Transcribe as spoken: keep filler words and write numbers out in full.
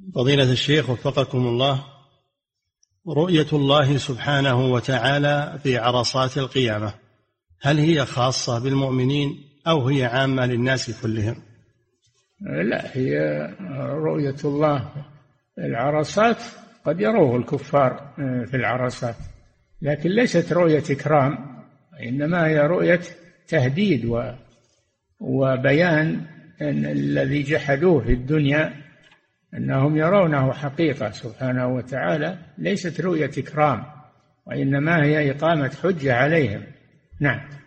فضيلة الشيخ وفقكم الله، رؤية الله سبحانه وتعالى في عرصات القيامة هل هي خاصة بالمؤمنين أو هي عامة للناس كلهم؟ لا، هي رؤية الله العرصات قد يروه الكفار في العرصات، لكن ليست رؤية إكرام، إنما هي رؤية تهديد وبيان أن الذي جحدوه في الدنيا أنهم يرونه حقيقة سبحانه وتعالى، ليست رؤية إكرام، وإنما هي إقامة حجة عليهم. نعم.